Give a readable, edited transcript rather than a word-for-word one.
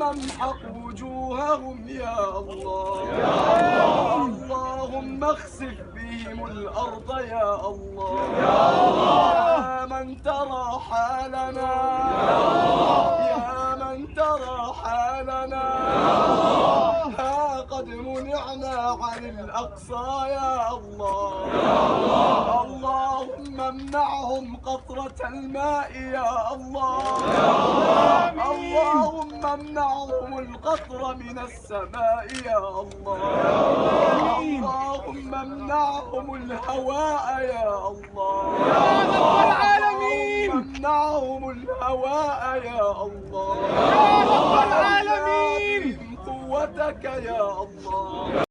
امحق وجوههم يا الله. اللهم اخسف بهم الأرض يا الله. يا من ترى حالنا، يا من ترى حالنا، ها قد منعنا عن الأقصى يا الله. اللهم امنعهم قطرة الماء يا الله. اللهم امنعهم القطر من السماء يا الله. اللهم امنعهم الهواء يا الله. يا رب العالمين. امنعهم الهواء يا الله. يا رب العالمين. قوتك يا الله.